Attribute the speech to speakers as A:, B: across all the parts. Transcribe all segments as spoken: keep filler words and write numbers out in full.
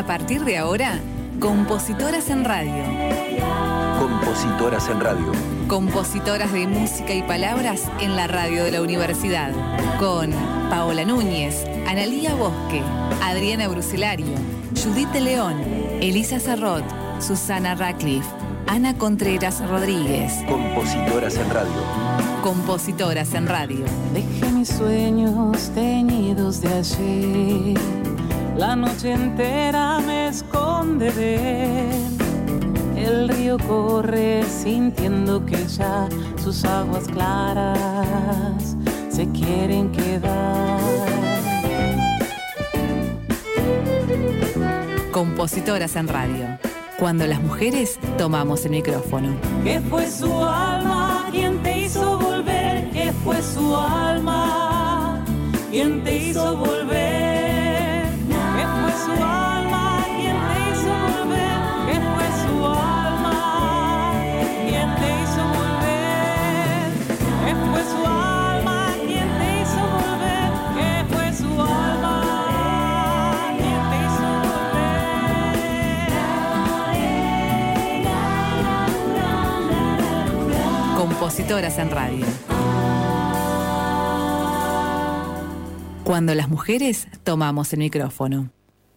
A: partir de ahora, Compositoras en Radio.
B: Compositoras en Radio.
A: Compositoras de música y palabras en la radio de la universidad. Con Paola Núñez, Analía Bosque, Adriana Bruselario, Judith de León, Elisa Sarrot, Susana Radcliffe, Ana Contreras Rodríguez.
B: Compositoras en Radio.
A: Compositoras en Radio.
C: Dejé mis sueños teñidos de ayer. La noche entera me esconde de él. El río corre sintiendo que ya sus aguas claras se quieren quedar.
A: Compositoras en Radio. Cuando las mujeres tomamos el micrófono.
C: ¿Qué fue su alma quien te hizo volver? ¿Qué fue su alma quien te hizo volver? ¿Qué fue su alma quien te hizo volver? ¿Qué fue su alma quien te hizo volver? ¿Qué fue su alma quien te hizo volver? ¿Qué fue su alma quien te hizo volver?
A: Compositoras en Radio. Cuando las mujeres tomamos el micrófono.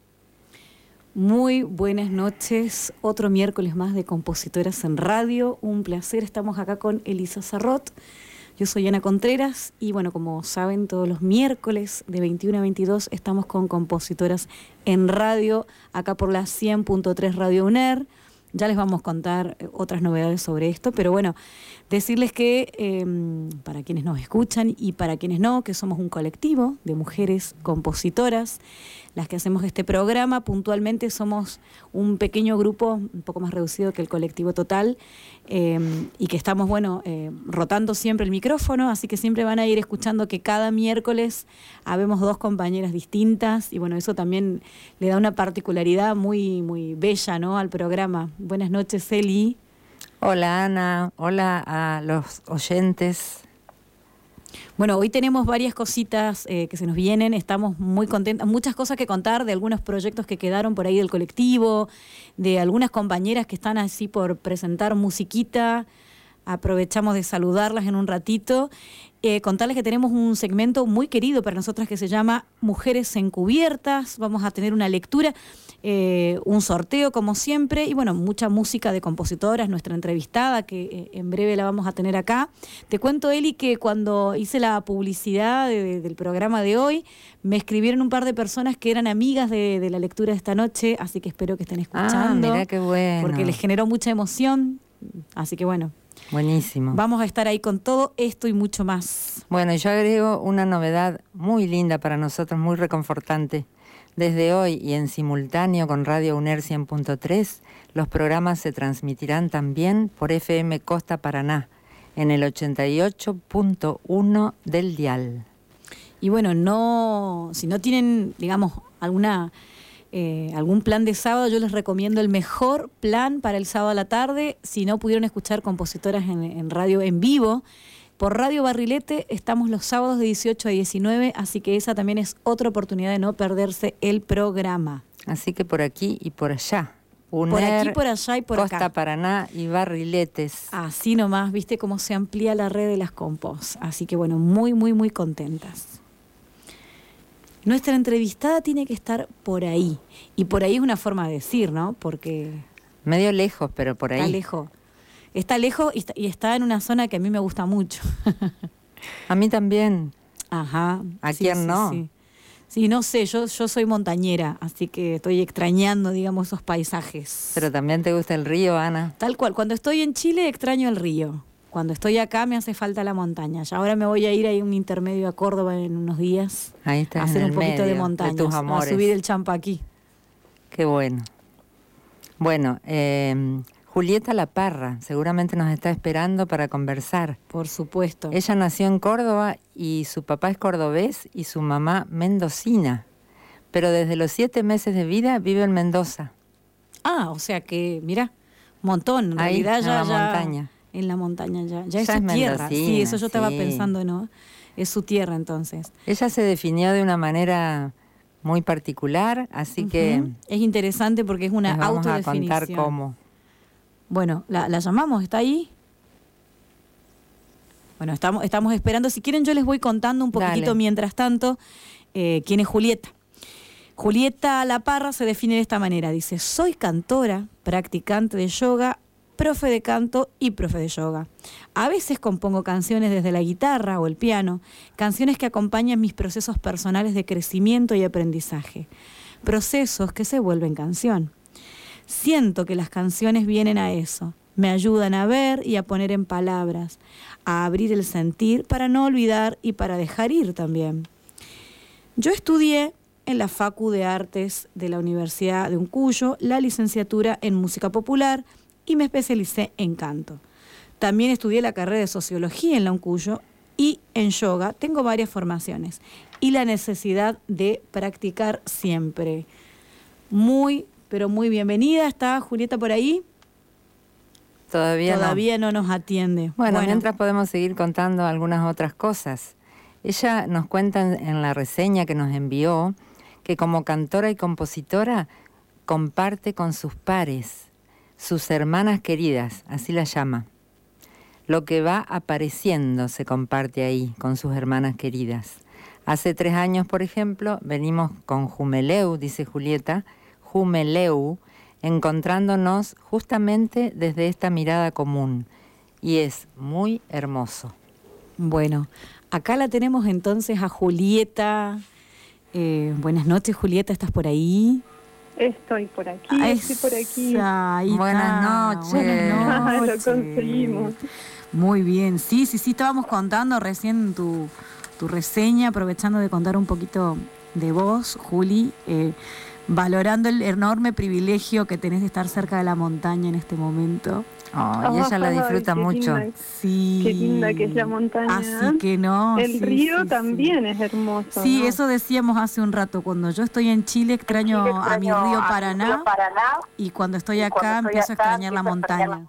D: Muy buenas noches, otro miércoles más de Compositoras en Radio, un placer, estamos acá con Elisa Sarrot, yo soy Ana Contreras y bueno, como saben, todos los miércoles de veintiuno a veintidós estamos con Compositoras en Radio, acá por la cien punto tres Radio UNER. Ya les vamos a contar otras novedades sobre esto, pero bueno, decirles que eh, para quienes nos escuchan y para quienes no, que somos un colectivo de mujeres compositoras, las que hacemos este programa, puntualmente somos un pequeño grupo, un poco más reducido que el colectivo total, eh, y que estamos, bueno, eh, rotando siempre el micrófono, así que siempre van a ir escuchando que cada miércoles habemos dos compañeras distintas, y bueno, eso también le da una particularidad muy, muy bella, ¿no?, al programa. Buenas noches, Eli.
E: Hola, Ana. Hola a los oyentes.
D: Bueno, hoy tenemos varias cositas eh, que se nos vienen, estamos muy contentas, muchas cosas que contar de algunos proyectos que quedaron por ahí del colectivo, de algunas compañeras que están así por presentar musiquita, aprovechamos de saludarlas en un ratito, eh, contarles que tenemos un segmento muy querido para nosotras que se llama Mujeres Encubiertas, vamos a tener una lectura, eh, un sorteo como siempre y bueno, mucha música de compositoras, nuestra entrevistada que eh, en breve la vamos a tener acá. Te cuento, Eli, que cuando hice la publicidad de, de, del programa de hoy, me escribieron un par de personas que eran amigas de, de la lectura de esta noche, así que espero que estén escuchando.
E: Ah, mirá qué bueno.
D: Porque les generó mucha emoción, así que bueno.
E: Buenísimo.
D: Vamos a estar ahí con todo esto y mucho más.
E: Bueno, yo agrego una novedad muy linda para nosotros, muy reconfortante. Desde hoy y en simultáneo con Radio UNER cien punto tres, los programas se transmitirán también por F M Costa Paraná, en el ochenta y ocho punto uno del dial.
D: Y bueno, no, si no tienen, digamos, alguna... Eh, algún plan de sábado, yo les recomiendo el mejor plan para el sábado a la tarde. Si no pudieron escuchar compositoras en, en radio en vivo, por Radio Barrilete estamos los sábados de dieciocho a diecinueve, así que esa también es otra oportunidad de no perderse el programa.
E: Así que por aquí y por allá. UNER,
D: por aquí, por allá y por
E: Costa
D: acá.
E: Paraná y Barriletes.
D: Así nomás, viste cómo se amplía la red de las compos. Así que bueno, muy, muy, muy contentas. Nuestra entrevistada tiene que estar por ahí. Y por ahí es una forma de decir, ¿no? Porque...
E: medio lejos, pero por ahí.
D: Está lejos. Está lejos y está, y está en una zona que a mí me gusta mucho.
E: A mí también.
D: Ajá.
E: ¿A
D: sí,
E: quién
D: sí,
E: no?
D: Sí. sí, no sé, yo, yo soy montañera, así que estoy extrañando, digamos, esos paisajes.
E: Pero también te gusta el río, Ana.
D: Tal cual. Cuando estoy en Chile extraño el río. Cuando estoy acá me hace falta la montaña. Ya ahora me voy a ir a un intermedio a Córdoba en unos días.
E: Ahí está,
D: a hacer un poquito de montaña.
E: De tus amores.
D: A subir el Champaquí.
E: Qué bueno. Bueno, eh, Julieta La Parra seguramente nos está esperando para conversar.
D: Por supuesto.
E: Ella nació en Córdoba y su papá es cordobés y su mamá mendocina. Pero desde los siete meses de vida vive en Mendoza.
D: Ah, o sea que, mira, un montón. En
E: Ahí,
D: realidad
E: en
D: ya,
E: la
D: ya,
E: montaña.
D: En la montaña ya. Ya,
E: Ya
D: es su
E: es
D: tierra. Sí,
E: mendocina,
D: eso yo estaba
E: sí.
D: pensando, ¿no? Es su tierra entonces.
E: Ella se definió de una manera muy particular, así uh-huh. que...
D: Es interesante porque es una
E: vamos
D: autodefinición.
E: A contar cómo.
D: Bueno, ¿la, la llamamos? ¿Está ahí? Bueno, estamos, estamos esperando. Si quieren yo les voy contando un poquitito
E: Dale.
D: mientras tanto eh, quién es Julieta. Julieta Laparra se define de esta manera. Dice, soy cantora, practicante de yoga, profe de canto y profe de yoga. A veces compongo canciones desde la guitarra o el piano, canciones que acompañan mis procesos personales de crecimiento y aprendizaje, procesos que se vuelven canción. Siento que las canciones vienen a eso, me ayudan a ver y a poner en palabras, a abrir el sentir para no olvidar y para dejar ir también. Yo estudié en la Facu de Artes de la Universidad de Uncuyo la licenciatura en Música Popular y me especialicé en canto. También estudié la carrera de Sociología en la Uncuyo y en yoga tengo varias formaciones y la necesidad de practicar siempre. Muy, pero muy bienvenida. ¿Está Julieta por ahí?
E: Todavía,
D: Todavía no. no nos atiende.
E: Bueno,
D: bueno,
E: mientras podemos seguir contando algunas otras cosas. Ella nos cuenta en, en la reseña que nos envió que como cantora y compositora comparte con sus pares, sus hermanas queridas, así las llama. Lo que va apareciendo se comparte ahí con sus hermanas queridas. Hace tres años, por ejemplo, venimos con Jumeleu, dice Julieta, Jumeleu, encontrándonos justamente desde esta mirada común. Y es muy hermoso.
D: Bueno, acá la tenemos entonces a Julieta. Eh, buenas noches, Julieta, ¿estás por ahí?
F: Estoy por aquí, ah, estoy por aquí.
D: Ahí
E: buenas noches.
D: Buenas noches.
F: Lo conseguimos.
D: Muy bien, sí, sí, sí, estábamos contando recién tu, tu reseña, aprovechando de contar un poquito de vos, Juli, eh, valorando el enorme privilegio que tenés de estar cerca de la montaña en este momento.
E: Oh, y ella la disfruta
F: Ay,
E: mucho.
F: Linda,
D: sí.
F: Qué linda que es la montaña.
D: Así que no.
F: El
D: sí,
F: río
D: sí,
F: también
D: sí.
F: es hermoso.
D: Sí,
F: ¿no?
D: eso decíamos hace un rato. Cuando yo estoy en Chile extraño, Chile, extraño a mi río a Paraná, río Paraná y cuando estoy y acá cuando estoy empiezo acá, a extrañar la montaña.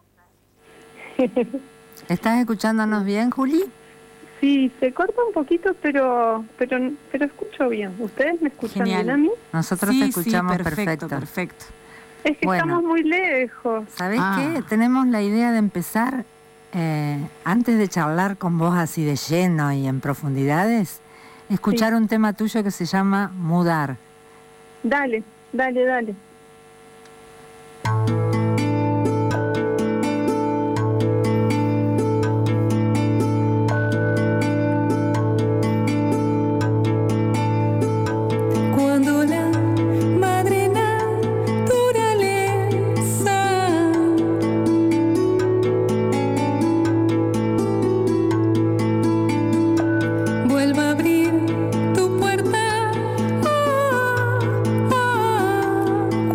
E: ¿Estás escuchándonos bien, Juli?
F: Sí, se corta un poquito, pero pero pero escucho bien. ¿Ustedes me escuchan
D: Genial.
F: bien a mí?
E: Nosotros
D: sí,
E: te escuchamos
D: sí, perfecto,
E: perfecto.
D: perfecto.
F: Es que bueno, estamos muy lejos.
E: ¿Sabés
D: ah.
E: qué? Tenemos la idea de empezar, eh, antes de charlar con vos así de lleno y en profundidades, escuchar sí. un tema tuyo que se llama Mudar.
F: Dale, dale, dale.
C: Oh, oh,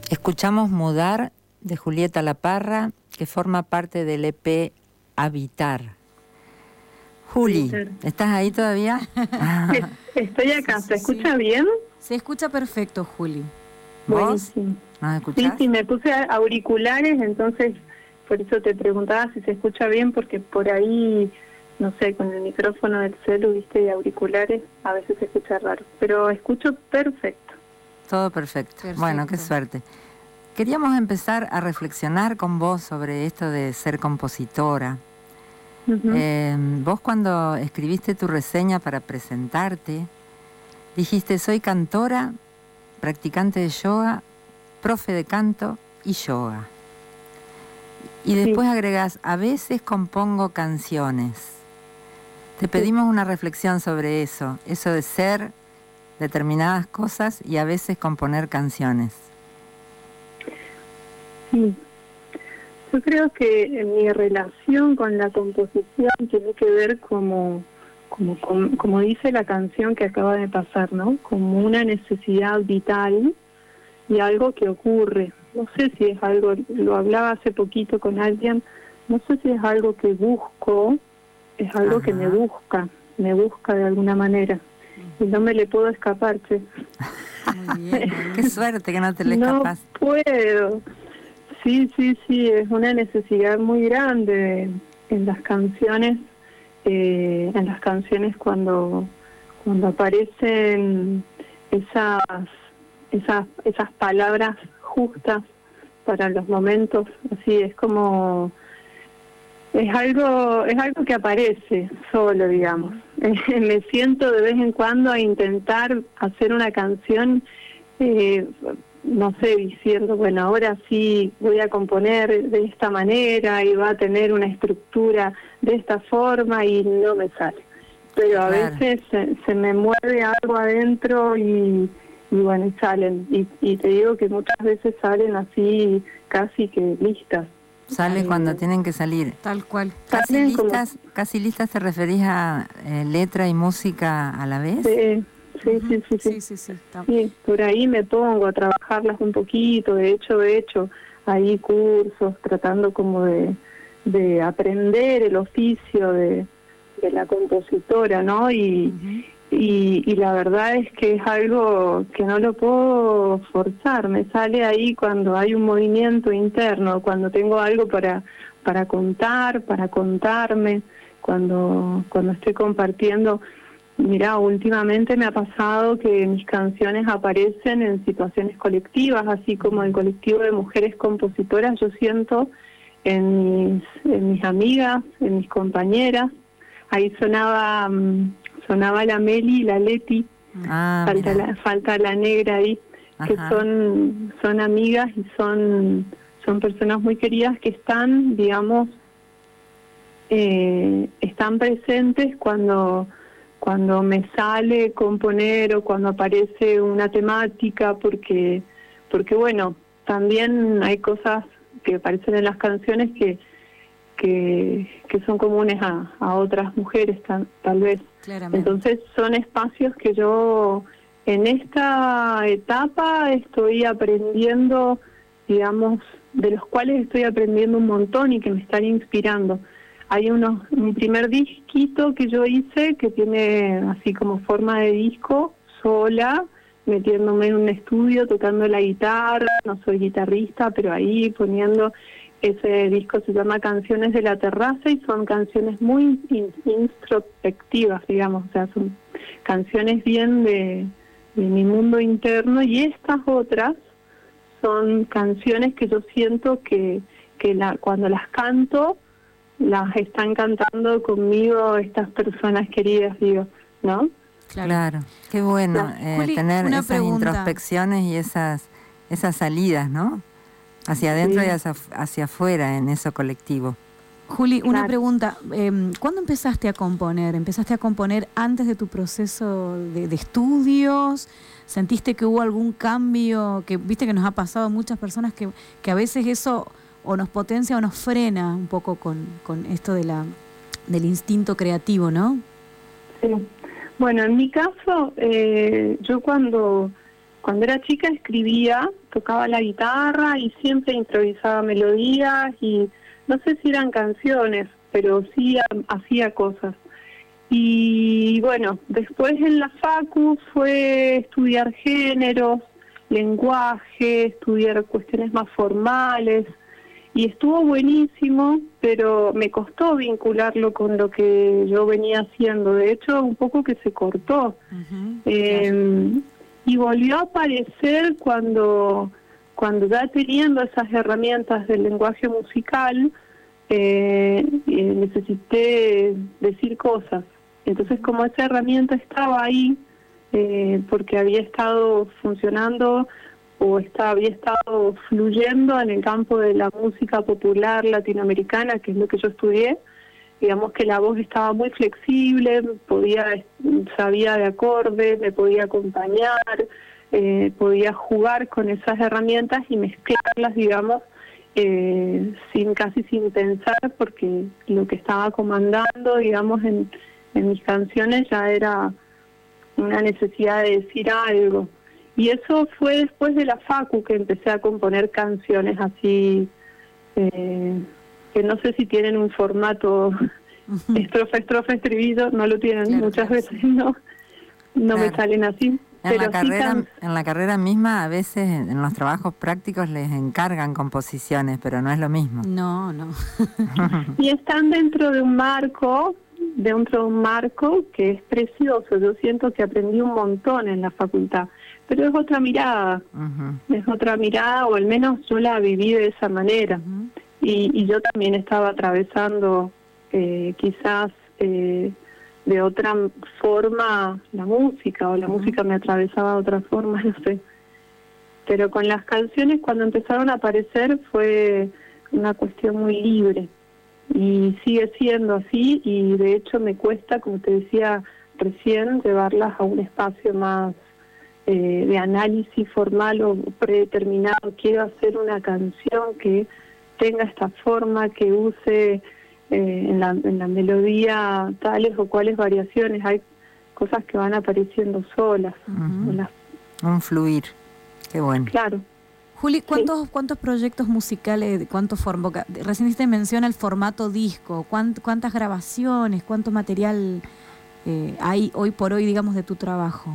E: Escuchamos Mudar de Julieta Laparra, que forma parte del E P Habitar. Juli, ¿estás ahí todavía?
F: Estoy acá,
D: Sí,
F: ¿se
D: sí,
F: escucha
D: sí.
F: bien?
D: Se escucha perfecto, Juli.
E: ¿Vos?
F: Buenísimo.
E: ¿Nos
F: Sí,
E: escuchás?
F: sí, me puse auriculares, entonces por eso te preguntaba si se escucha bien, porque por ahí, no sé, con el micrófono del celu, viste, y auriculares, a veces se escucha raro, pero escucho perfecto.
E: Todo perfecto.
D: Perfecto.
E: Bueno, qué suerte. Queríamos empezar a reflexionar con vos sobre esto de ser compositora.
F: Ujú.
E: Eh, vos cuando escribiste tu reseña para presentarte, dijiste, soy cantora, practicante de yoga, profe de canto y yoga. Y después agregás, a veces compongo canciones. Te pedimos una reflexión sobre eso, eso de ser determinadas cosas y a veces componer canciones.
F: Sí. Yo creo que mi relación con la composición tiene que ver como, como, como, como dice la canción que acaba de pasar, ¿no? Como una necesidad vital y algo que ocurre. No sé si es algo, lo hablaba hace poquito con alguien, no sé si es algo que busco, es algo
E: Ajá.
F: que me busca, me busca de alguna manera. Y no me le puedo escapar, che.
D: Muy bien.
E: Qué suerte que no te le
F: No
E: escapás.
F: puedo. Sí, sí, sí, es una necesidad muy grande en las canciones, eh, en las canciones cuando cuando aparecen esas esas esas palabras justas para los momentos, así es como es algo es algo que aparece solo, digamos. Me siento de vez en cuando a intentar hacer una canción, eh, no sé, diciendo, bueno, ahora sí voy a componer de esta manera y va a tener una estructura de esta forma y no me sale. Pero a
E: Claro.
F: veces se, se me mueve algo adentro y, y bueno, y salen. Y, y te digo que muchas veces salen así casi que listas.
E: Sale
F: Eh,
E: cuando tienen que salir.
D: Tal cual.
E: ¿Casi
F: salen como-
E: listas, casi listas te referís a eh, letra y música a la vez?
F: Sí, sí, sí, sí, sí.
D: Sí, sí, sí. Está-
F: Sí, por ahí me pongo a trabajarlas un poquito, de hecho he hecho ahí cursos tratando como de, de aprender el oficio de, de la compositora, ¿no? Y,
D: Ujú.
F: y, y la verdad es que es algo que no lo puedo forzar, me sale ahí cuando hay un movimiento interno, cuando tengo algo para, para contar, para contarme, cuando, cuando estoy compartiendo. Mirá, últimamente me ha pasado que mis canciones aparecen en situaciones colectivas, así como el colectivo de mujeres compositoras, yo siento en mis, en mis amigas, en mis compañeras. Ahí sonaba mm, sonaba la Meli y la Leti,
E: Ah,
F: falta
E: mira.
F: la, falta la negra ahí, que
E: Ajá.
F: son son amigas y son son personas muy queridas que están, digamos, eh, están presentes cuando cuando me sale componer o cuando aparece una temática, porque porque bueno, también hay cosas que aparecen en las canciones que que, que son comunes a, a otras mujeres tal, tal vez.
D: Claramente.
F: Entonces son espacios que yo en esta etapa estoy aprendiendo, digamos, de los cuales estoy aprendiendo un montón y que me están inspirando. Hay unos, un primer disquito que yo hice que tiene así como forma de disco, sola, metiéndome en un estudio, tocando la guitarra, no soy guitarrista, pero ahí poniendo, ese disco se llama Canciones de la Terraza y son canciones muy in- introspectivas, digamos, o sea, son canciones bien de, de mi mundo interno, y estas otras son canciones que yo siento que, que la, cuando las canto, las están cantando conmigo estas personas queridas, digo, ¿no?
D: Claro.
E: Claro, qué bueno
F: Claro.
E: eh,
D: Juli,
E: tener
D: una
E: esas
D: pregunta.
E: introspecciones y esas esas salidas, ¿no? Hacia adentro
F: Sí.
E: y hacia, hacia afuera en eso colectivo.
D: Juli, una
F: Claro.
D: pregunta. Eh, ¿Cuándo empezaste a componer? ¿Empezaste a componer antes de tu proceso de, de estudios? ¿Sentiste que hubo algún cambio? Que viste que nos ha pasado a muchas personas que, que a veces eso o nos potencia o nos frena un poco con, con esto de la del instinto creativo, ¿no?
F: Sí. Bueno, en mi caso, eh, yo cuando cuando era chica escribía, tocaba la guitarra y siempre improvisaba melodías y no sé si eran canciones, pero sí hacía cosas. Y bueno, después en la facu fue estudiar géneros, lenguaje, estudiar cuestiones más formales, y estuvo buenísimo, pero me costó vincularlo con lo que yo venía haciendo. De hecho, un poco que se cortó. Uh-huh, eh, claro. Y volvió a aparecer cuando, cuando ya teniendo esas herramientas del lenguaje musical, eh, eh, necesité decir cosas. Entonces, como esa herramienta estaba ahí, eh, porque había estado funcionando o está, había estado fluyendo en el campo de la música popular latinoamericana, que es lo que yo estudié, digamos que la voz estaba muy flexible, podía, sabía de acordes, me podía acompañar, eh, podía jugar con esas herramientas y mezclarlas, digamos, eh, sin casi sin pensar, porque lo que estaba comandando, digamos, en, en mis canciones ya era una necesidad de decir algo. Y eso fue después de la facu que empecé a componer canciones así, eh, que no sé si tienen un formato uh-huh. estrofa, estrofa, estribillo, no lo tienen, claro, muchas claro, veces sí. no, no claro. me salen así.
E: En,
F: pero
E: la carrera,
F: sí can...
E: en la carrera misma a veces en los trabajos prácticos les encargan composiciones, pero no es lo mismo.
D: No, no.
F: Y están dentro de un marco, dentro de un marco que es precioso. Yo siento que aprendí un montón en la facultad, pero es otra mirada, uh-huh. es otra mirada, o al menos yo la viví de esa manera. Uh-huh. y, y yo también estaba atravesando eh, quizás eh, de otra forma la música, o la uh-huh. música me atravesaba de otra forma, no sé. Pero con las canciones, cuando empezaron a aparecer, fue una cuestión muy libre. Y sigue siendo así, y de hecho me cuesta, como te decía recién, llevarlas a un espacio más eh, de análisis formal o predeterminado. Quiero hacer una canción que tenga esta forma, que use eh, en, la, en la melodía tales o cuales variaciones. Hay cosas que van apareciendo solas.
E: Uh-huh. Las... Un fluir, qué bueno.
F: Claro.
D: Juli, ¿cuántos sí. cuántos proyectos musicales, cuántos formatos? Recién te menciona el formato disco, ¿cuánt, ¿cuántas grabaciones, cuánto material eh, hay hoy por hoy, digamos, de tu trabajo?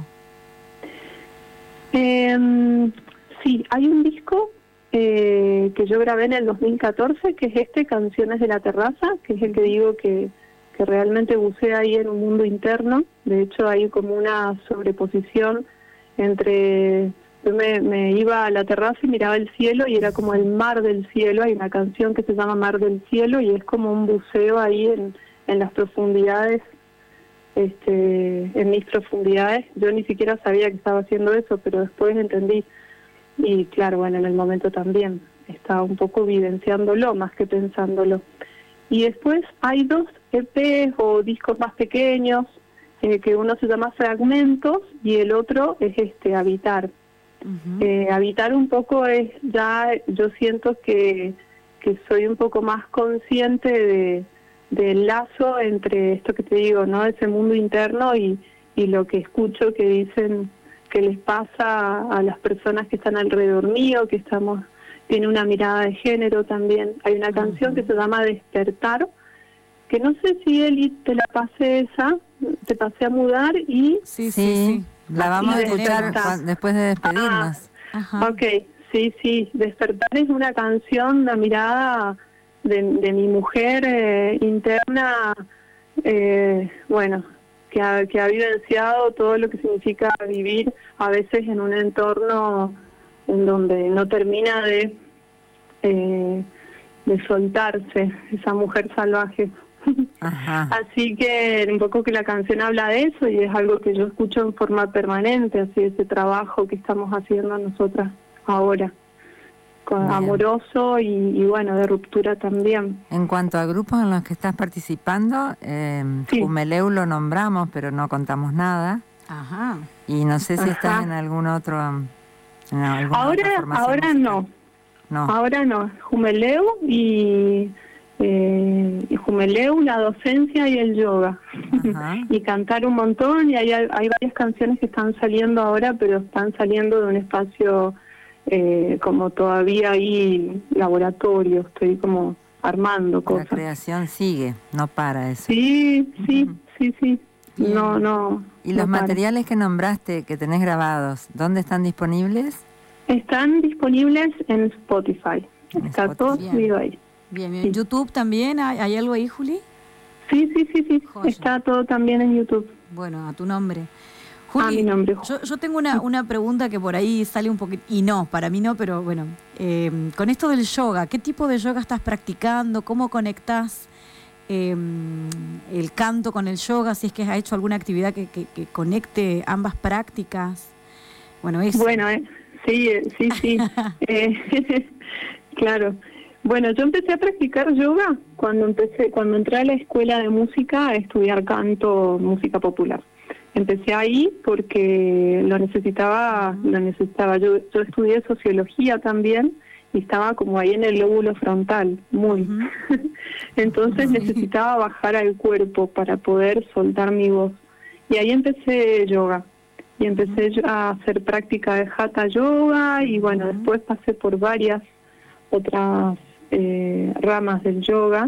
F: Eh, sí, hay un disco eh, que yo grabé en el dos mil catorce, que es este, Canciones de la Terraza, que es el que digo que, que realmente bucea ahí en un mundo interno. De hecho, hay como una sobreposición entre... Yo me, me iba a la terraza y miraba el cielo y era como el mar del cielo. Hay una canción que se llama Mar del Cielo y es como un buceo ahí en, en las profundidades, este, en mis profundidades. Yo ni siquiera sabía que estaba haciendo eso, pero después entendí. Y claro, bueno, en el momento también estaba un poco vivenciándolo más que pensándolo. Y después hay dos E Pes o discos más pequeños, eh, que uno se llama Fragmentos y el otro es este Habitar. Uh-huh. Eh, habitar un poco es ya, yo siento que, que soy un poco más consciente de del lazo entre esto que te digo, ¿no? Ese mundo interno y, y lo que escucho que dicen que les pasa a las personas que están alrededor mío, que estamos, tiene una mirada de género también. Hay una uh-huh. canción que se llama Despertar, que no sé si Eli te la pasé esa, te pasé a mudar y...
E: Sí, sí, sí. La vamos a escuchar después de despedirnos.
F: Ah, ok, sí, sí. Despertar es una canción, la mirada de, de mi mujer eh, interna, eh, bueno, que ha, que ha vivenciado todo lo que significa vivir a veces en un entorno en donde no termina de, eh, de soltarse esa mujer salvaje. Ajá. Así que un poco que la canción habla de eso y es algo que yo escucho en forma permanente, así ese trabajo que estamos haciendo nosotras ahora, con, amoroso y, y bueno, de ruptura también.
E: En cuanto a grupos en los que estás participando, eh, sí. Humeleu lo nombramos, pero no contamos nada. Ajá. Y no sé si Ajá. estás en algún otro... En
F: ahora ahora no. no, ahora no. Humeleu y... eh, Jumeleu, la docencia y el yoga. Y cantar un montón, y hay, hay varias canciones que están saliendo ahora, pero están saliendo de un espacio eh, como todavía ahí laboratorio, estoy como armando cosas.
E: La creación sigue, no para eso.
F: Sí, sí, uh-huh. sí, sí.
E: Bien.
F: No, no.
E: ¿Y
F: no
E: los
F: para.
E: materiales que nombraste, que tenés grabados, dónde están disponibles?
F: Están disponibles en Spotify. En Está Spotify. Todo subido ahí.
D: Bien, bien. Sí. ¿YouTube también? ¿Hay, ¿Hay algo ahí, Juli?
F: Sí, sí, sí, sí. Joya. Está todo también en YouTube.
D: Bueno, a tu nombre. Juli,
F: a mi nombre.
D: Yo, yo tengo una, una pregunta que por ahí sale un poquito, y no, para mí no, pero bueno, eh, con esto del yoga, ¿qué tipo de yoga estás practicando? ¿Cómo conectás eh, el canto con el yoga? Si es que has hecho alguna actividad que, que, que conecte ambas prácticas. Bueno, eso.
F: Bueno, eh, sí, sí, sí. eh, claro. Bueno, yo empecé a practicar yoga cuando empecé, cuando entré a la escuela de música a estudiar canto, música popular. Empecé ahí porque lo necesitaba, lo necesitaba. Yo, yo estudié sociología también y estaba como ahí en el lóbulo frontal, muy. Uh-huh. Entonces uh-huh. necesitaba bajar al cuerpo para poder soltar mi voz. Y ahí empecé yoga. Y empecé uh-huh. a hacer práctica de hatha yoga y bueno, uh-huh. después pasé por varias otras eh, ramas del yoga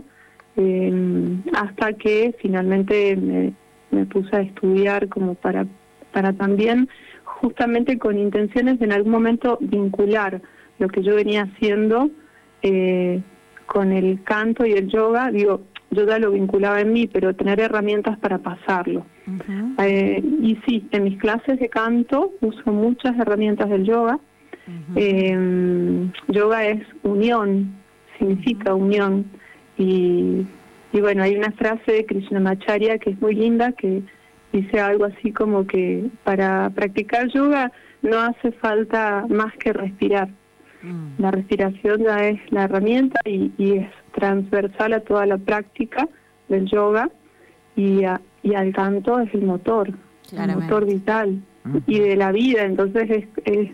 F: eh, hasta que finalmente me, me puse a estudiar como para, para también justamente con intenciones de en algún momento vincular lo que yo venía haciendo eh, con el canto y el yoga. Digo, yo ya lo vinculaba en mí, pero tener herramientas para pasarlo. Uh-huh. Eh, y sí, en mis clases de canto uso muchas herramientas del yoga. Uh-huh. Eh, yoga es unión, significa uh-huh. unión. Y, y bueno, hay una frase de Krishnamacharya que es muy linda, que dice algo así como que para practicar yoga no hace falta más que respirar. Uh-huh. La respiración ya es la herramienta y, y es transversal a toda la práctica del yoga, y, a, y al canto es el motor, Claramente. el motor vital uh-huh. y de la vida. Entonces es, es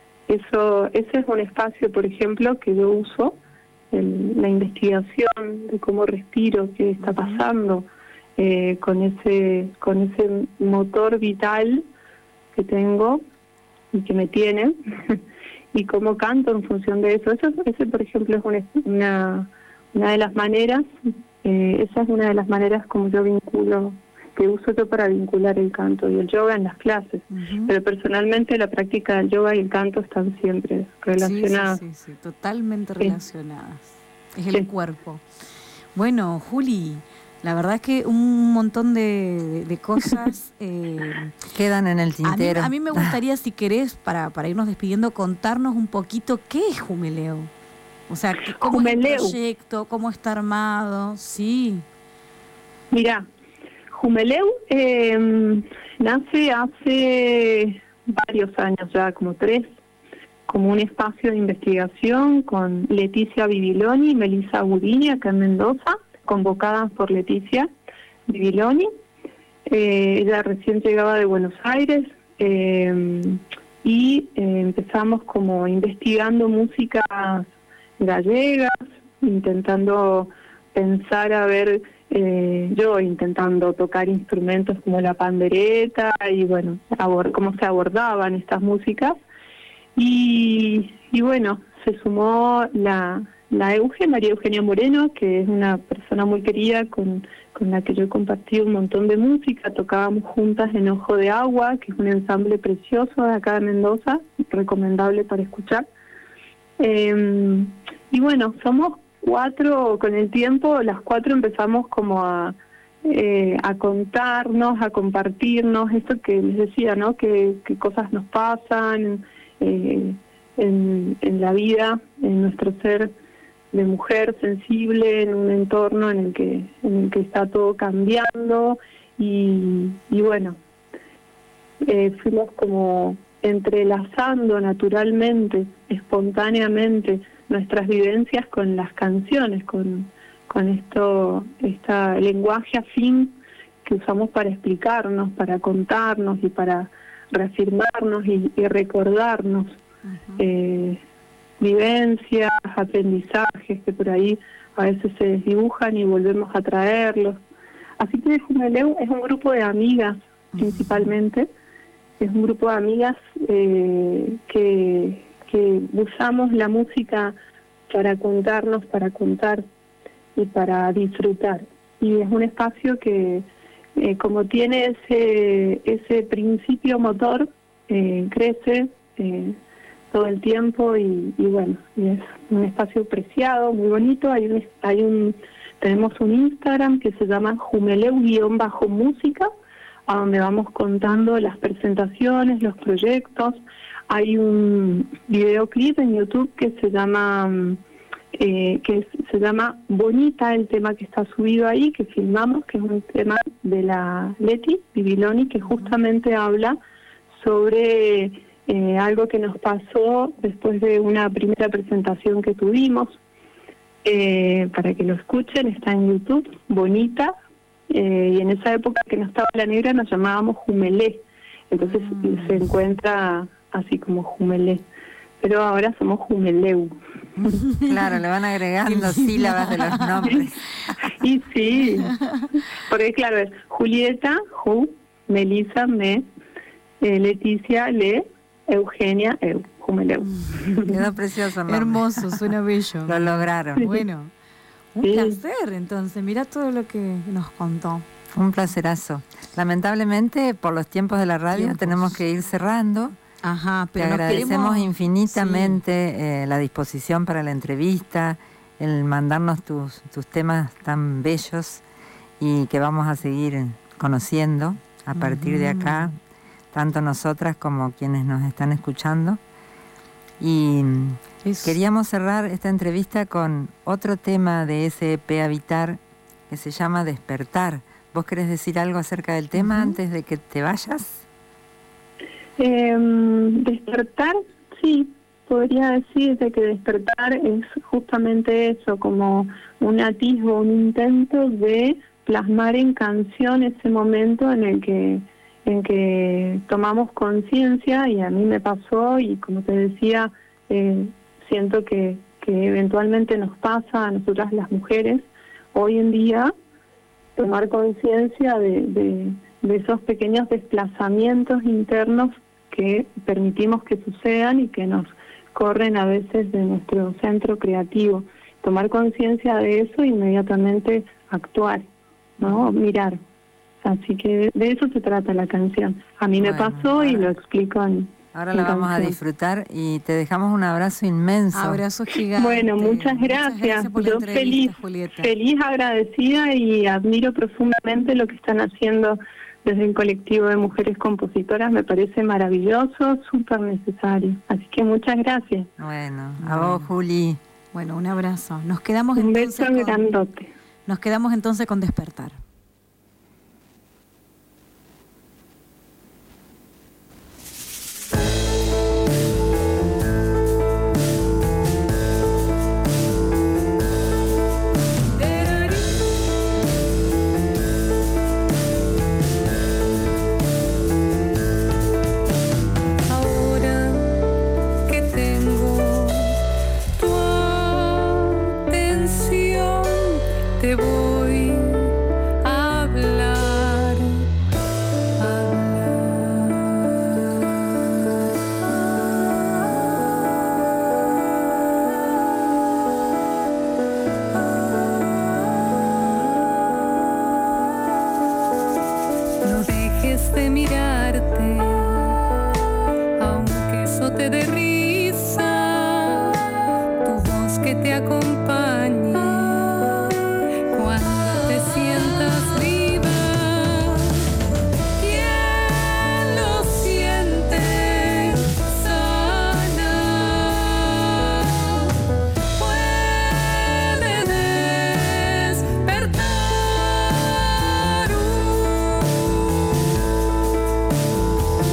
F: eso ese es un espacio, por ejemplo, que yo uso, el, la investigación de cómo respiro, qué está pasando eh, con ese con ese motor vital que tengo y que me tiene y cómo canto en función de eso. Eso ese por ejemplo es una una, una de las maneras eh, esa es una de las maneras como yo vinculo, que uso yo para vincular el canto y el yoga en las clases. Uh-huh. Pero personalmente la práctica del yoga y el canto están siempre relacionadas.
D: Sí, sí, sí, sí, totalmente relacionadas. Sí. Es el sí. cuerpo. Bueno, Juli, la verdad es que un montón de, de, de cosas eh,
E: quedan en el tintero.
D: A mí, a mí me gustaría, si querés, para, para irnos despidiendo, contarnos un poquito qué es Jumeleu. O sea, cómo
F: Jumeleu.
D: es el proyecto, cómo está armado. Sí.
F: Mirá, Jumeleu eh, nace hace varios años ya, como tres, como un espacio de investigación con Leticia Bibiloni y Melissa Budini acá en Mendoza, convocadas por Leticia Bibiloni. Eh, ella recién llegaba de Buenos Aires eh, y eh, empezamos como investigando músicas gallegas, intentando pensar a ver... Eh, yo intentando tocar instrumentos como la pandereta y bueno, abord- cómo se abordaban estas músicas. Y, y bueno, se sumó la, la Euge, María Eugenia Moreno, que es una persona muy querida con, con la que yo he compartido un montón de música. Tocábamos juntas en Ojo de Agua, que es un ensamble precioso de acá de Mendoza, recomendable para escuchar. Eh, y bueno, somos cuatro, con el tiempo, las cuatro empezamos como a, eh, a contarnos, a compartirnos, esto que les decía, ¿no? Que, que cosas nos pasan eh, en, en la vida, en nuestro ser de mujer sensible, en un entorno en el que, en el que está todo cambiando, y, y bueno, eh, fuimos como entrelazando naturalmente, espontáneamente, nuestras vivencias con las canciones, con, con esto, este lenguaje afín que usamos para explicarnos, para contarnos y para reafirmarnos y, y recordarnos uh-huh. eh, vivencias, aprendizajes que por ahí a veces se desdibujan y volvemos a traerlos. Así que Jumeleu es un grupo de amigas principalmente, es un grupo de amigas eh, que, que usamos la música para contarnos, para contar y para disfrutar. Y es un espacio que, eh, como tiene ese, ese principio motor, eh, crece eh, todo el tiempo y, y bueno, y es un espacio preciado, muy bonito. Hay un, hay un, tenemos un Instagram que se llama Jumeleu-música, a donde vamos contando las presentaciones, los proyectos. Hay un videoclip en YouTube que se llama eh, que se llama Bonita, el tema que está subido ahí, que filmamos, que es un tema de la Leti Bibiloni, que justamente habla sobre eh, algo que nos pasó después de una primera presentación que tuvimos. Eh, para que lo escuchen, está en YouTube, Bonita, eh, y en esa época que no estaba la negra nos llamábamos Jumelé, entonces mm. se encuentra así como Jumelé, pero ahora somos Jumeleu.
E: Claro, le van agregando sílabas de los nombres.
F: Y sí, porque claro, es Julieta, Ju, Melissa, Me, eh, Leticia, Le, Eugenia, Eu, Jumeleu.
E: Quedó precioso el nombre.
D: Hermoso, suena bello.
E: Lo lograron.
D: Bueno, un
F: Sí.
D: placer entonces, mira todo lo que nos contó.
E: Un placerazo. Lamentablemente, por los tiempos de la radio,
D: Tiempos.
E: tenemos que ir cerrando.
D: Ajá,
E: Te
D: pero nos
E: agradecemos
D: queremos-
E: infinitamente eh, la disposición para la entrevista, el mandarnos tus, tus temas tan bellos y que vamos a seguir conociendo a partir de acá, tanto nosotras como quienes nos están escuchando. Y
D: Es-
E: queríamos cerrar esta entrevista con otro tema de ese E P Habitar que se llama Despertar. ¿Vos querés decir algo acerca del tema
D: Ujú.
E: antes de que te vayas?
F: Eh, despertar, sí, podría decirte que despertar es justamente eso, como un atisbo, un intento de plasmar en canción ese momento en el que en que tomamos conciencia, y a mí me pasó, y como te decía, eh, siento que, que eventualmente nos pasa a nosotras las mujeres hoy en día, tomar conciencia de, de, de esos pequeños desplazamientos internos que permitimos que sucedan y que nos corren a veces de nuestro centro creativo. Tomar conciencia de eso e inmediatamente actuar, ¿no? Mirar. Así que de eso se trata la canción. A mí me
E: Bueno,
F: pasó y
E: ahora-
F: lo explico en
E: Ahora
F: en
E: la vamos a
F: canción.
E: disfrutar y te dejamos un abrazo inmenso.
D: Abrazo gigante.
F: Bueno, muchas gracias.
D: por la
F: Yo
D: entrevista,
F: feliz,
D: Julieta.
F: feliz, agradecida, y admiro profundamente lo que están haciendo desde el colectivo de mujeres compositoras. Me parece maravilloso, súper necesario. Así que muchas gracias.
E: Bueno, a vos, Juli.
D: Bueno, un abrazo. Nos quedamos
F: Un
D: entonces
F: beso
D: con,
F: grandote.
D: nos quedamos entonces con Despertar.
C: Ahora que tengo tu atención, te voy a hablar, hablar. No dejes de mirarte, aunque eso te dé risa, tu voz que te acompañe cuando te sientas viva. ¿Quién lo siente sana? Puede despertar.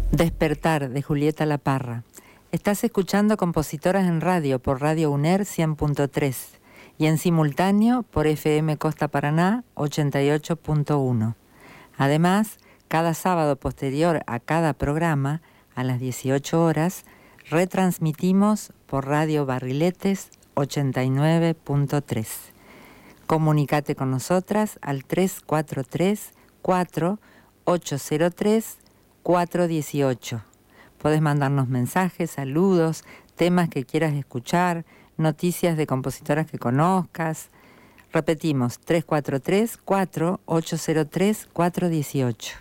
E: Despertar, de Julieta Laparra. Estás escuchando Compositoras en Radio por Radio UNER cien punto tres y en simultáneo por F M Costa Paraná ochenta y ocho punto uno. Además, cada sábado posterior a cada programa, a las dieciocho horas, retransmitimos por Radio Barriletes ochenta y nueve punto tres. Comunicate con nosotras al tres cuatro tres, cuatro ocho cero tres, cuatro uno ocho. Podés mandarnos mensajes, saludos, temas que quieras escuchar, noticias de compositoras que conozcas. Repetimos, tres cuatro tres, cuatro ocho cero tres, cuatro uno ocho.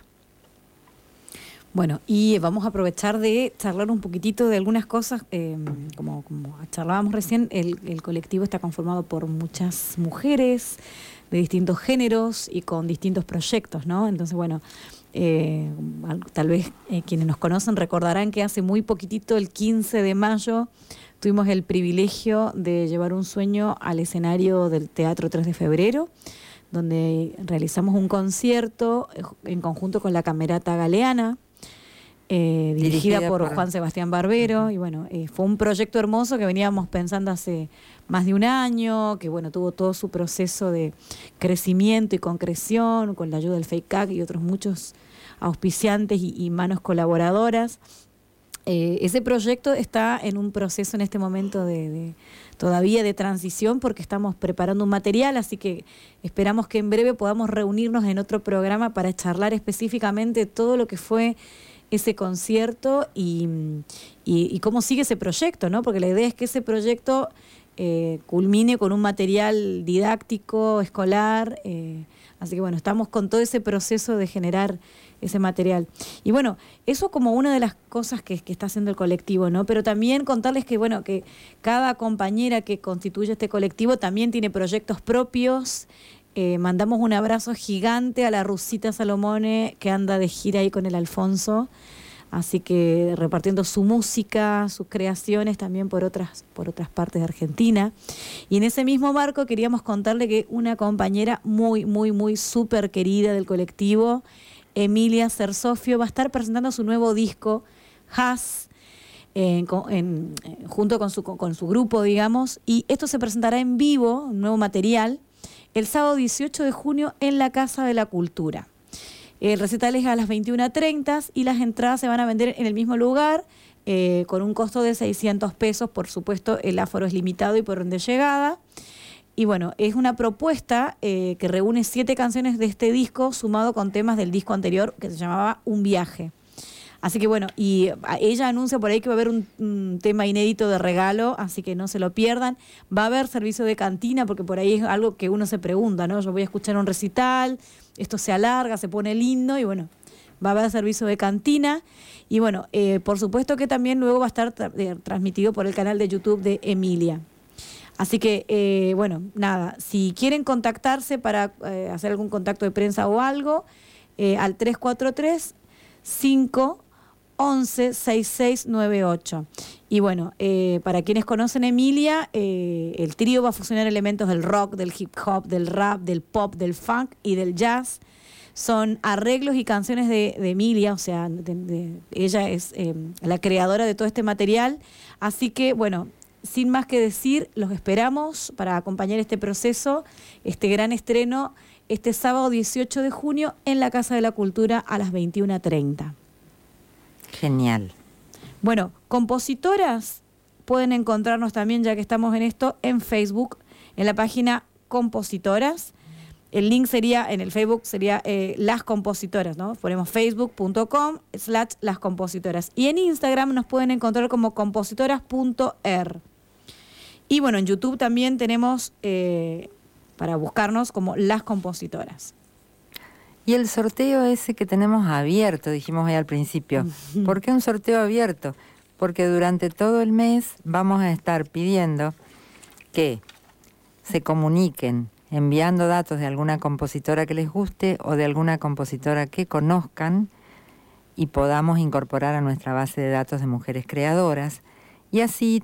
D: Bueno, y vamos a aprovechar de charlar un poquitito de algunas cosas. Eh, como, como charlábamos recién, el, el colectivo está conformado por muchas mujeres de distintos géneros y con distintos proyectos, ¿no? Entonces, bueno, eh, tal vez eh, quienes nos conocen recordarán que hace muy poquitito, el quince de mayo, tuvimos el privilegio de llevar un sueño al escenario del Teatro tres de febrero, donde realizamos un concierto en conjunto con la Camerata Galeana, Eh, dirigida, dirigida por, por Juan Sebastián Barbero. Uh-huh. Y bueno, eh, fue un proyecto hermoso que veníamos pensando hace más de un año, que bueno, tuvo todo su proceso de crecimiento y concreción con la ayuda del FEICAC y otros muchos auspiciantes y, y manos colaboradoras. Eh, ese proyecto está en un proceso en este momento de, de todavía de transición, porque estamos preparando un material, así que esperamos que en breve podamos reunirnos en otro programa para charlar específicamente todo lo que fue ese concierto y, y, y cómo sigue ese proyecto, ¿no? Porque la idea es que ese proyecto eh, culmine con un material didáctico, escolar, eh, así que bueno, estamos con todo ese proceso de generar ese material. Y bueno, eso como una de las cosas que, que está haciendo el colectivo, ¿no? Pero también contarles que, bueno, que cada compañera que constituye este colectivo también tiene proyectos propios. Eh, mandamos un abrazo gigante a la Rusita Salomone, que anda de gira ahí con el Alfonso, así que repartiendo su música, sus creaciones también por otras, por otras partes de Argentina. Y en ese mismo marco queríamos contarle que una compañera muy, muy, muy súper querida del colectivo, Emilia Cersofio, va a estar presentando su nuevo disco, Has, en, en, junto con su, con su grupo, digamos, y esto se presentará en vivo, un nuevo material, el sábado dieciocho de junio en la Casa de la Cultura. El recital es a las veintiuna treinta y las entradas se van a vender en el mismo lugar eh, con un costo de seiscientos pesos. Por supuesto, el aforo es limitado y por orden de llegada. Y bueno, es una propuesta eh, que reúne siete canciones de este disco sumado con temas del disco anterior que se llamaba Un Viaje. Así que bueno, y ella anuncia por ahí que va a haber un, un tema inédito de regalo, así que no se lo pierdan. Va a haber servicio de cantina, porque por ahí es algo que uno se pregunta, ¿no? Yo voy a escuchar un recital, esto se alarga, se pone lindo, y bueno, va a haber servicio de cantina. Y bueno, eh, por supuesto que también luego va a estar tra- eh, transmitido por el canal de YouTube de Emilia. Así que, eh, bueno, nada, si quieren contactarse para eh, hacer algún contacto de prensa o algo, eh, al tres cuatro tres, cinco once, sesenta y seis noventa y ocho. Y bueno, eh, para quienes conocen Emilia, eh, el trío va a fusionar elementos del rock, del hip hop, del rap, del pop, del funk y del jazz. Son arreglos y canciones de, de Emilia, o sea, de, de, ella es eh, la creadora de todo este material. Así que, bueno, sin más que decir, los esperamos para acompañar este proceso, este gran estreno, este sábado dieciocho de junio en la Casa de la Cultura a las veintiuna treinta.
E: Genial.
D: Bueno, compositoras, pueden encontrarnos también, ya que estamos en esto, en Facebook, en la página Compositoras. El link sería, en el Facebook, sería eh, Las Compositoras, ¿no? Ponemos facebook.com slash Las Compositoras. Y en Instagram nos pueden encontrar como compositoras punto er. Y bueno, en YouTube también tenemos, eh, para buscarnos, como Las Compositoras.
E: Y el sorteo ese que tenemos abierto, dijimos ahí al principio. ¿Por qué un sorteo abierto? Porque durante todo el mes vamos a estar pidiendo que se comuniquen enviando datos de alguna compositora que les guste o de alguna compositora que conozcan y podamos incorporar a nuestra base de datos de mujeres creadoras. Y así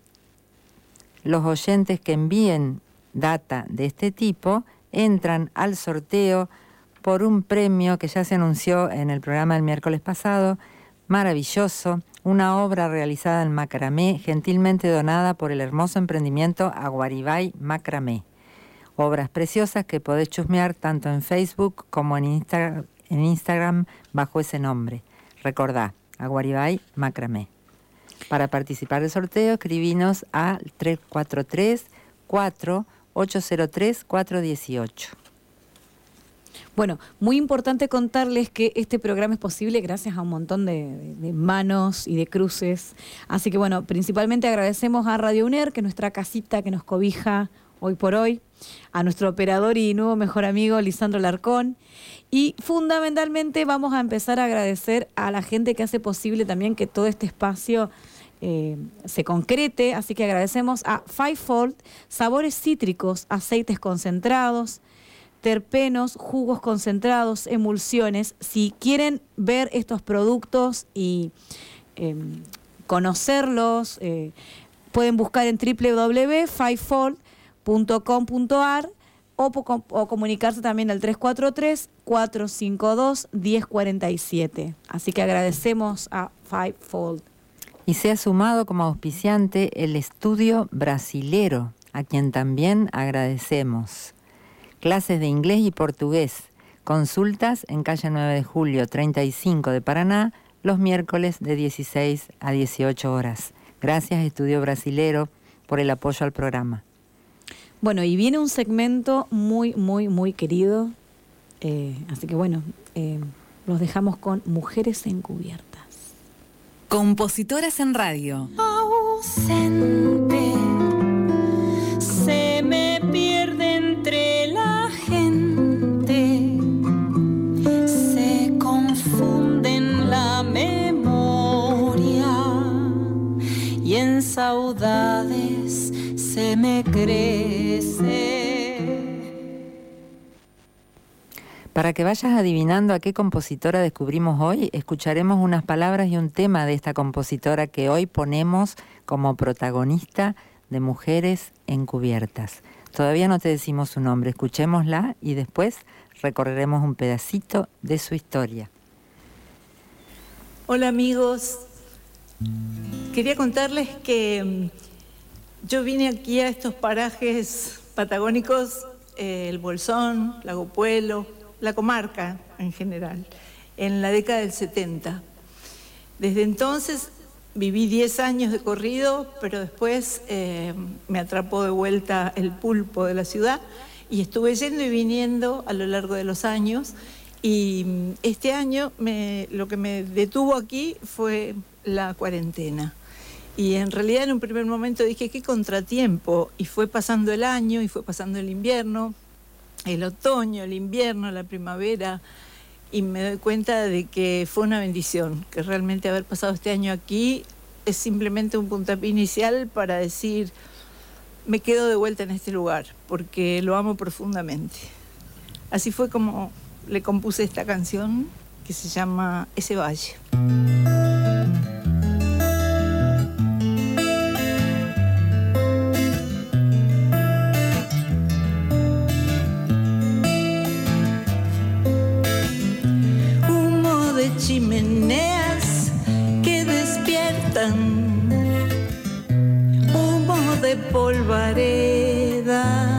E: los oyentes que envíen data de este tipo entran al sorteo por un premio que ya se anunció en el programa del miércoles pasado maravilloso, una obra realizada en macramé, gentilmente donada por el hermoso emprendimiento Aguaribay Macramé. Obras preciosas que podés chusmear tanto en Facebook como en, Insta- en Instagram bajo ese nombre. Recordá, Aguaribay Macramé. Para participar del sorteo, escribinos a tres cuatro tres, cuatro ocho cero tres, cuatro uno ocho.
D: Bueno, muy importante contarles que este programa es posible gracias a un montón de, de, de manos y de cruces. Así que bueno, principalmente agradecemos a Radio UNER, que es nuestra casita que nos cobija hoy por hoy, a nuestro operador y nuevo mejor amigo Lisandro Larcón. Y fundamentalmente vamos a empezar a agradecer a la gente que hace posible también que todo este espacio eh, se concrete. Así que agradecemos a Fivefold, sabores cítricos, aceites concentrados, terpenos, jugos concentrados, emulsiones. Si quieren ver estos productos y eh, conocerlos, eh, pueden buscar en doble u doble u doble u punto fivefold punto com punto a r o, o comunicarse también al tres cuatro tres, cuatro cinco dos, uno cero cuatro siete. Así que agradecemos a Fivefold.
E: Y se ha sumado como auspiciante el Estudio Brasilero, a quien también agradecemos. Clases de inglés y portugués. Consultas en calle nueve de julio treinta y cinco de Paraná, los miércoles de dieciséis a dieciocho horas. Gracias, Estudio Brasilero, por el apoyo al programa.
D: Bueno, y viene un segmento muy, muy, muy querido. Eh, así que bueno, eh, los dejamos con Mujeres Encubiertas.
A: Compositoras en Radio.
C: Ausente, se me pierde entre la gente, se confunde en la memoria y en saudades se me crece.
E: Para que vayas adivinando a qué compositora descubrimos hoy, escucharemos unas palabras y un tema de esta compositora que hoy ponemos como protagonista de Mujeres Encubiertas. Todavía no te decimos su nombre, escuchémosla y después recorreremos un pedacito de su historia.
G: Hola amigos, quería contarles que yo vine aquí a estos parajes patagónicos, eh, el Bolsón, Lago Puelo, la comarca en general, en la década del setenta. Desde entonces viví diez años de corrido, pero después eh, me atrapó de vuelta el pulpo de la ciudad y estuve yendo y viniendo a lo largo de los años. Y este año me, lo que me detuvo aquí fue la cuarentena. Y en realidad en un primer momento dije, qué contratiempo. Y fue pasando el año y fue pasando el invierno, el otoño, el invierno, la primavera. Y me doy cuenta de que fue una bendición, que realmente haber pasado este año aquí es simplemente un puntapié inicial para decir, me quedo de vuelta en este lugar, porque lo amo profundamente. Así fue como le compuse esta canción que se llama Ese Valle. Humo de chimeneas que despiertan, humo de polvaredas,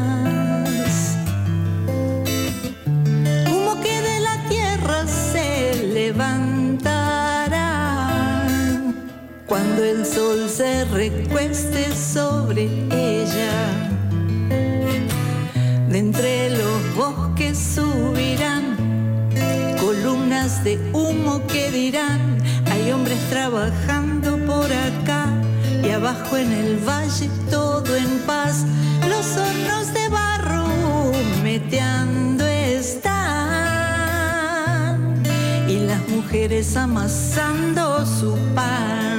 G: cuando el sol se recueste sobre ella. De entre los bosques subirán columnas de humo que dirán, hay hombres trabajando por acá y abajo en el valle todo en paz. Los hornos de barro humeteando están y las mujeres amasando su pan.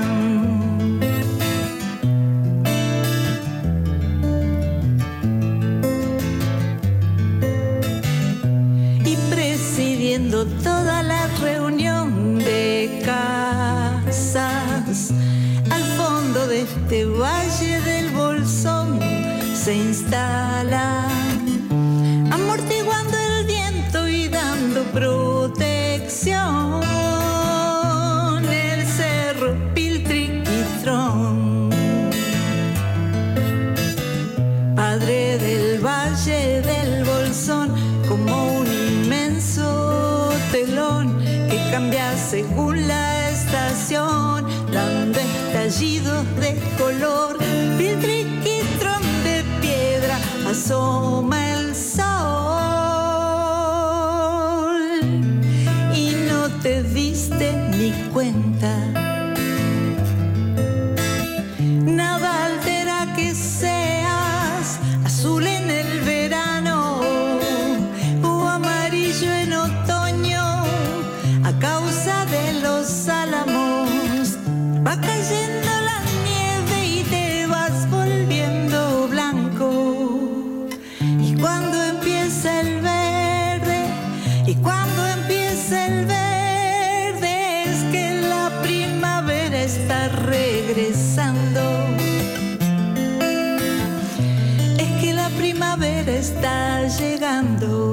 G: Y presidiendo toda la reunión de casas, al fondo de este valle del Bolsón se instala, amortiguando el viento y dando protección. El
H: cambia según la estación, dando estallidos de color. El triquitrón de piedra asoma el sol y no te diste ni cuenta. Nada altera que seas azul en el verano o amarillo en otoño a causa de los álamos. Va cayendo la nieve y te vas volviendo blanco. Y cuando empieza el verde, y cuando empieza el verde, es que la primavera está regresando. Es que la primavera está llegando.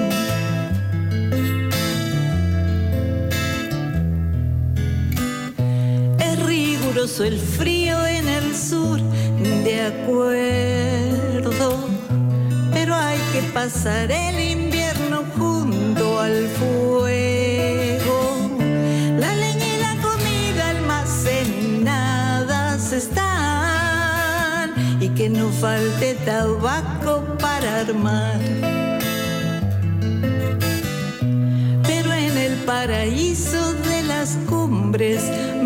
H: Es riguroso el frío en el sur, de acuerdo, pero hay que pasar el invierno junto al fuego. La leña y la comida almacenadas están, y que no falte tabaco para armar. Pero en el paraíso de las cumbres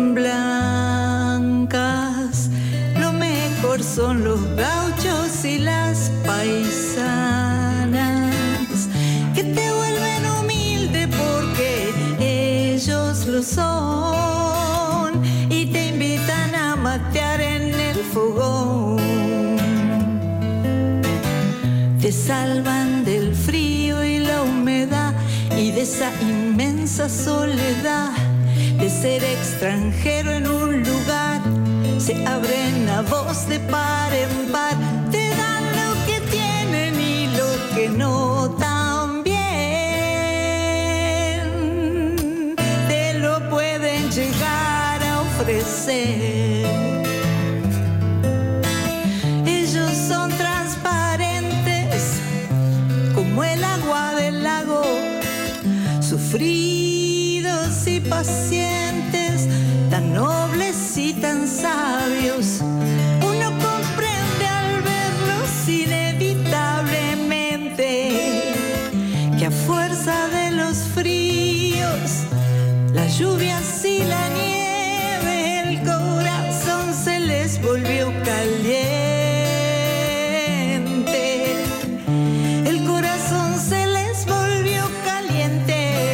H: blancas, lo mejor son los gauchos y las paisanas, que te vuelven humilde porque ellos lo son y te invitan a matear en el fogón. Te salvan del frío y la humedad y de esa inmensa soledad de ser extranjero en un lugar. Se abren a vos de par en par, te dan lo que tienen y lo que no también te lo pueden llegar a ofrecer. Ellos son transparentes como el agua del lago, sufridos y pacientes, tan nobles y tan sabios. Uno comprende al verlos inevitablemente que a fuerza de los fríos, las lluvias y la nieve, el corazón se les volvió caliente. El corazón se les volvió caliente.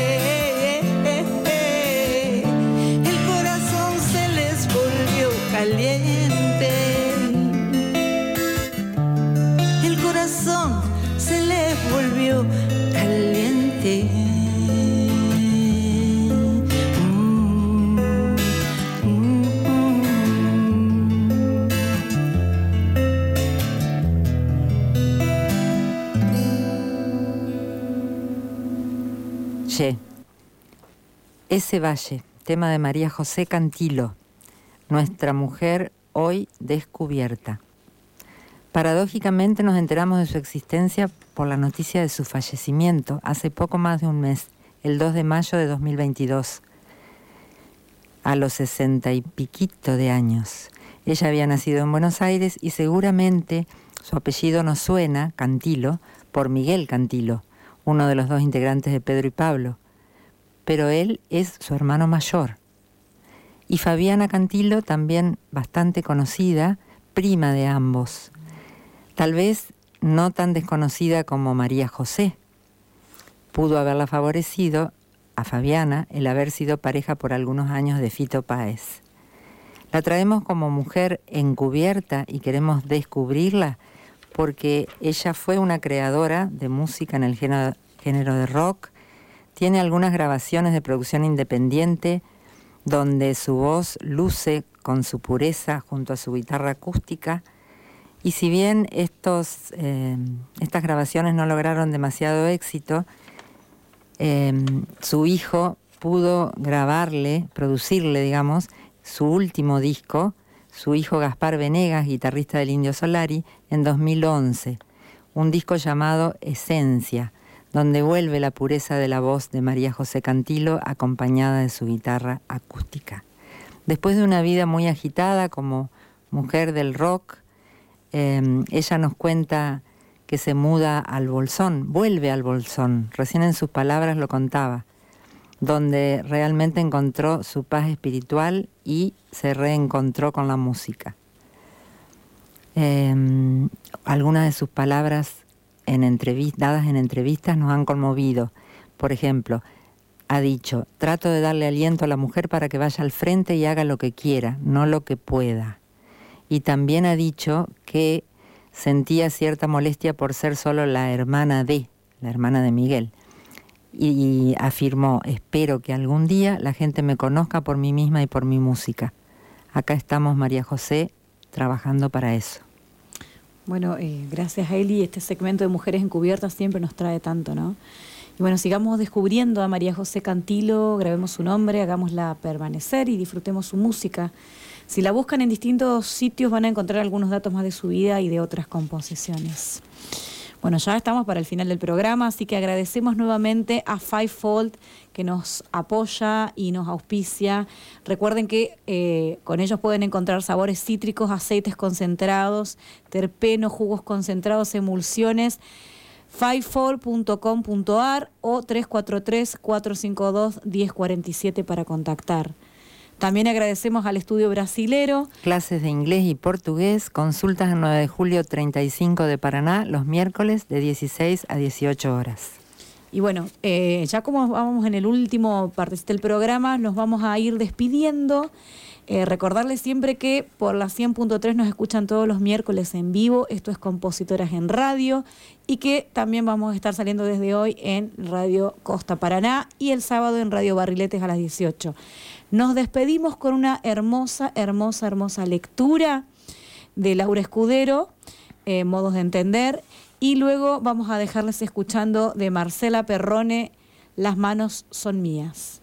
H: Caliente. El corazón se le volvió caliente. Mm, mm,
E: mm. Che, ese valle, tema de María José Cantilo. Nuestra mujer hoy descubierta. Paradójicamente nos enteramos de su existencia por la noticia de su fallecimiento hace poco más de un mes, el dos de mayo de dos mil veintidós, a los sesenta y piquito de años. Ella había nacido en Buenos Aires y seguramente su apellido nos suena, Cantilo, por Miguel Cantilo, uno de los dos integrantes de Pedro y Pablo, pero él es su hermano mayor. Y Fabiana Cantilo, también bastante conocida, prima de ambos. Tal vez no tan desconocida como María José. Pudo haberla favorecido a Fabiana el haber sido pareja por algunos años de Fito Páez. La traemos como mujer encubierta y queremos descubrirla porque ella fue una creadora de música en el género, género de rock. Tiene algunas grabaciones de producción independiente donde su voz luce con su pureza junto a su guitarra acústica. Y si bien estos, eh, estas grabaciones no lograron demasiado éxito, eh, su hijo pudo grabarle, producirle, digamos, su último disco, su hijo Gaspar Venegas, guitarrista del Indio Solari, en dos mil once. Un disco llamado Esencia, donde vuelve la pureza de la voz de María José Cantilo acompañada de su guitarra acústica. Después de una vida muy agitada como mujer del rock, eh, ella nos cuenta que se muda al Bolsón, vuelve al Bolsón, recién en sus palabras lo contaba, donde realmente encontró su paz espiritual y se reencontró con la música. Eh, algunas de sus palabras en entrevist- dadas en entrevistas nos han conmovido. Por ejemplo, ha dicho: trato de darle aliento a la mujer para que vaya al frente y haga lo que quiera, no lo que pueda. Y también ha dicho que sentía cierta molestia por ser solo la hermana de, la hermana de Miguel. Y, y afirmó: espero que algún día la gente me conozca por mí misma y por mi música. Acá estamos, María José, trabajando para eso.
D: Bueno, eh, gracias a Eli, este segmento de Mujeres Encubiertas siempre nos trae tanto, ¿no? Y bueno, sigamos descubriendo a María José Cantilo, grabemos su nombre, hagámosla permanecer y disfrutemos su música. Si la buscan en distintos sitios van a encontrar algunos datos más de su vida y de otras composiciones. Bueno, ya estamos para el final del programa, así que agradecemos nuevamente a Fivefold que nos apoya y nos auspicia. Recuerden que eh, con ellos pueden encontrar sabores cítricos, aceites concentrados, terpenos, jugos concentrados, emulsiones. fivefold punto com punto a r o tres cuatro tres, cuatro cinco dos, uno cero cuatro siete para contactar. También agradecemos al Estudio Brasilero.
E: Clases de inglés y portugués, consultas en nueve de julio treinta y cinco de Paraná, los miércoles de dieciséis a dieciocho horas.
D: Y bueno, eh, ya como vamos en el último parte del programa, nos vamos a ir despidiendo. Eh, recordarles siempre que por la cien punto tres nos escuchan todos los miércoles en vivo, esto es Compositoras en Radio, y que también vamos a estar saliendo desde hoy en Radio Costa Paraná y el sábado en Radio Barriletes a las dieciocho. Nos despedimos con una hermosa, hermosa, hermosa lectura de Laura Escudero, eh, Modos de Entender, y luego vamos a dejarles escuchando de Marcela Perrone, Las manos son mías.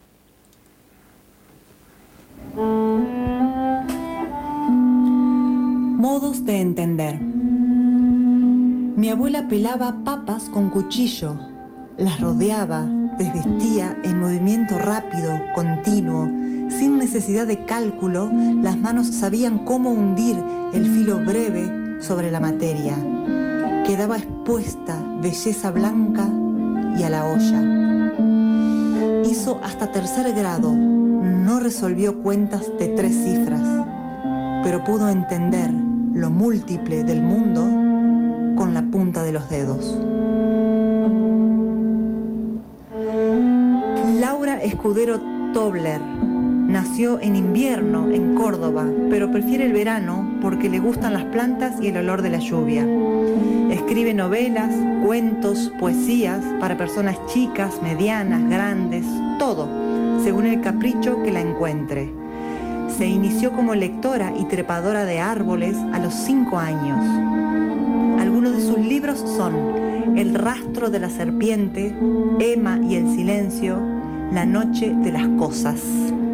I: Modos de entender. Mi abuela pelaba papas con cuchillo, las rodeaba, desvestía en movimiento rápido, continuo, sin necesidad de cálculo. Las manos sabían cómo hundir el filo breve sobre la materia. Quedaba expuesta belleza blanca y a la olla. Hizo hasta tercer grado, no resolvió cuentas de tres cifras, pero pudo entender lo múltiple del mundo con la punta de los dedos. Laura Escudero Tobler nació en invierno en Córdoba, pero prefiere el verano porque le gustan las plantas y el olor de la lluvia. Escribe novelas, cuentos, poesías para personas chicas, medianas, grandes, todo, según el capricho que la encuentre. Se inició como lectora y trepadora de árboles a los cinco años. Algunos de sus libros son El rastro de la serpiente, Emma y el silencio, La noche de las cosas.